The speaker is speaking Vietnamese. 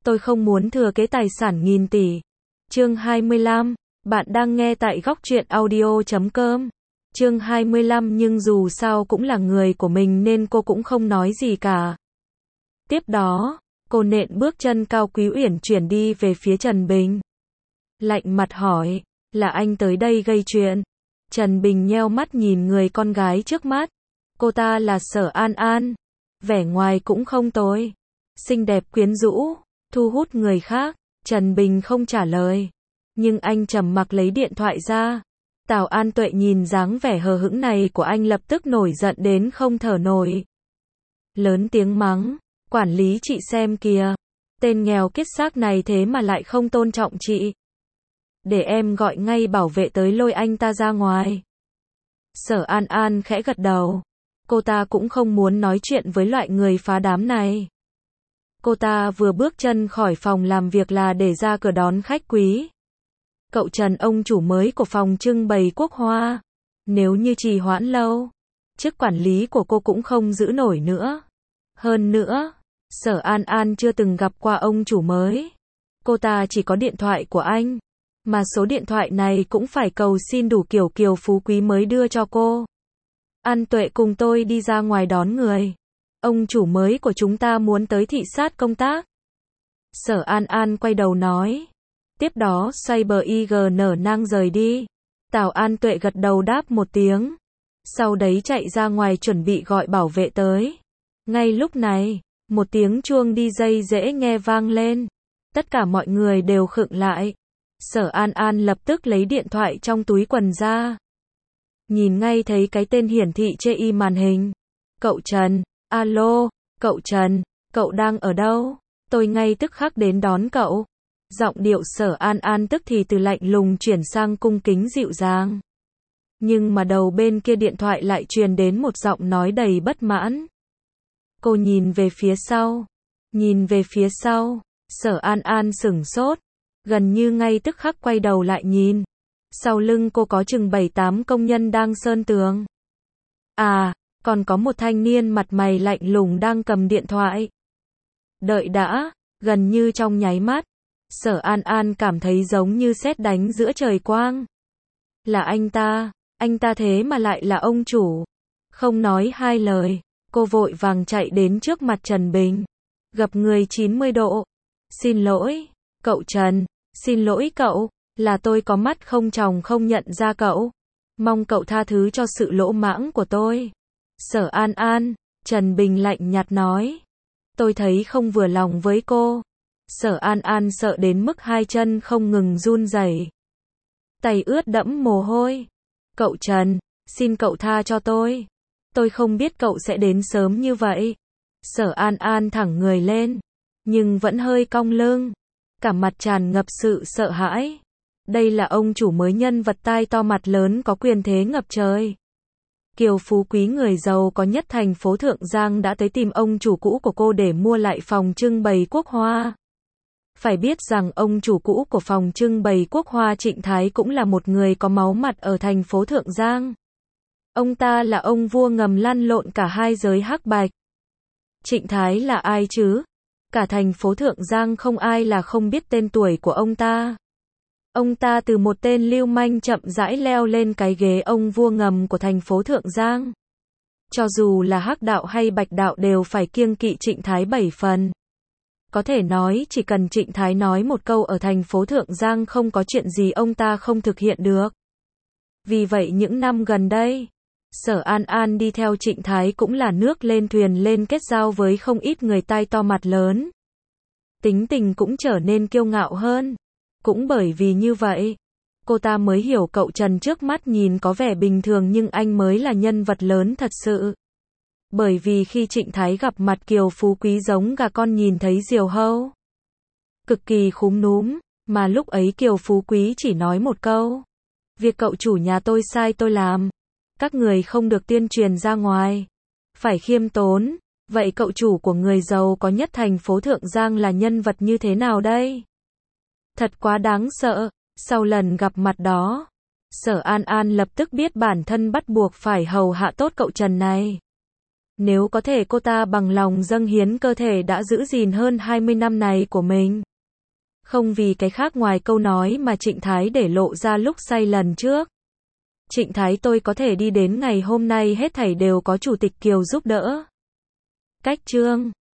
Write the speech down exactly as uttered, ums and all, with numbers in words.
tôi không muốn thừa kế tài sản nghìn tỷ. Chương hai mươi lăm, bạn đang nghe tại góc truyện audio chấm com. Chương hai mươi lăm nhưng dù sao cũng là người của mình nên cô cũng không nói gì cả. Tiếp đó, cô nện bước chân cao quý uyển chuyển đi về phía Trần Bình. Lạnh mặt hỏi, là anh tới đây gây chuyện? Trần Bình nheo mắt nhìn người con gái trước mắt. Cô ta là Sở An An. Vẻ ngoài cũng không tồi. Xinh đẹp quyến rũ, thu hút người khác. Trần Bình không trả lời. Nhưng anh trầm mặc lấy điện thoại ra. Tào An Tuệ nhìn dáng vẻ hờ hững này của anh lập tức nổi giận đến không thở nổi. Lớn tiếng mắng, quản lý chị xem kìa. Tên nghèo kiết xác này thế mà lại không tôn trọng chị. Để em gọi ngay bảo vệ tới lôi anh ta ra ngoài. Sở An An khẽ gật đầu. Cô ta cũng không muốn nói chuyện với loại người phá đám này. Cô ta vừa bước chân khỏi phòng làm việc là để ra cửa đón khách quý. Cậu Trần, ông chủ mới của phòng trưng bày quốc hoa. Nếu như trì hoãn lâu, chức quản lý của cô cũng không giữ nổi nữa. Hơn nữa, Sở An An chưa từng gặp qua ông chủ mới. Cô ta chỉ có điện thoại của anh. Mà số điện thoại này cũng phải cầu xin đủ kiểu kiều phú quý mới đưa cho cô. An Tuệ, cùng tôi đi ra ngoài đón người. Ông chủ mới của chúng ta muốn tới thị sát công tác. Sở An An quay đầu nói. Tiếp đó xoay bờ i giê nở nang rời đi. Tào An Tuệ gật đầu đáp một tiếng. Sau đấy chạy ra ngoài chuẩn bị gọi bảo vệ tới. Ngay lúc này, một tiếng chuông đi dây dễ nghe vang lên. Tất cả mọi người đều khựng lại. Sở An An lập tức lấy điện thoại trong túi quần ra. Nhìn ngay thấy cái tên hiển thị trên y màn hình. Cậu Trần, alo, cậu Trần, cậu đang ở đâu? Tôi ngay tức khắc đến đón cậu. Giọng điệu Sở An An tức thì từ lạnh lùng chuyển sang cung kính dịu dàng. Nhưng mà đầu bên kia điện thoại lại truyền đến một giọng nói đầy bất mãn. Cô nhìn về phía sau. Nhìn về phía sau. Sở An An sửng sốt. Gần như ngay tức khắc quay đầu lại nhìn. Sau lưng cô có chừng bảy tám công nhân đang sơn tường. À, còn có một thanh niên mặt mày lạnh lùng đang cầm điện thoại. Đợi đã, gần như trong nháy mắt. Sở An An cảm thấy giống như sét đánh giữa trời quang. Là anh ta, anh ta thế mà lại là ông chủ. Không nói hai lời, cô vội vàng chạy đến trước mặt Trần Bình. Gập người chín mươi độ. Xin lỗi, cậu Trần, xin lỗi cậu, là tôi có mắt không tròng không nhận ra cậu. Mong cậu tha thứ cho sự lỗ mãng của tôi. Sở An An, Trần Bình lạnh nhạt nói. Tôi thấy không vừa lòng với cô. Sở An An sợ đến mức hai chân không ngừng run rẩy. Tay ướt đẫm mồ hôi. Cậu Trần, xin cậu tha cho tôi. Tôi không biết cậu sẽ đến sớm như vậy. Sở An An thẳng người lên, nhưng vẫn hơi cong lưng. Cả mặt tràn ngập sự sợ hãi. Đây là ông chủ mới nhân vật tai to mặt lớn có quyền thế ngập trời. Kiều phú quý người giàu có nhất thành phố Thượng Giang đã tới tìm ông chủ cũ của cô để mua lại phòng trưng bày quốc hoa. Phải biết rằng ông chủ cũ của phòng trưng bày quốc hoa Trịnh Thái cũng là một người có máu mặt ở thành phố Thượng Giang. Ông ta là ông vua ngầm lăn lộn cả hai giới hắc bạch. Trịnh Thái là ai chứ? Cả thành phố Thượng Giang không ai là không biết tên tuổi của ông ta. Ông ta từ một tên lưu manh chậm rãi leo lên cái ghế ông vua ngầm của thành phố Thượng Giang. Cho dù là hắc đạo hay bạch đạo đều phải kiêng kỵ Trịnh Thái bảy phần. Có thể nói chỉ cần Trịnh Thái nói một câu ở thành phố Thượng Giang không có chuyện gì ông ta không thực hiện được. Vì vậy những năm gần đây, Sở An An đi theo Trịnh Thái cũng là nước lên thuyền lên, kết giao với không ít người tai to mặt lớn. Tính tình cũng trở nên kiêu ngạo hơn. Cũng bởi vì như vậy, cô ta mới hiểu cậu Trần trước mắt nhìn có vẻ bình thường nhưng anh mới là nhân vật lớn thật sự. Bởi vì khi Trịnh Thái gặp mặt kiều phú quý giống gà con nhìn thấy diều hâu. Cực kỳ khúm núm, mà lúc ấy kiều phú quý chỉ nói một câu. Việc cậu chủ nhà tôi sai tôi làm. Các người không được tuyên truyền ra ngoài. Phải khiêm tốn. Vậy cậu chủ của người giàu có nhất thành phố Thượng Giang là nhân vật như thế nào đây? Thật quá đáng sợ. Sau lần gặp mặt đó, Sở An An lập tức biết bản thân bắt buộc phải hầu hạ tốt cậu Trần này. Nếu có thể cô ta bằng lòng dâng hiến cơ thể đã giữ gìn hơn hai mươi năm này của mình. Không vì cái khác ngoài câu nói mà Trịnh Thái để lộ ra lúc say lần trước. Trịnh Thái tôi có thể đi đến ngày hôm nay hết thảy đều có Chủ tịch Kiều giúp đỡ. Cách chương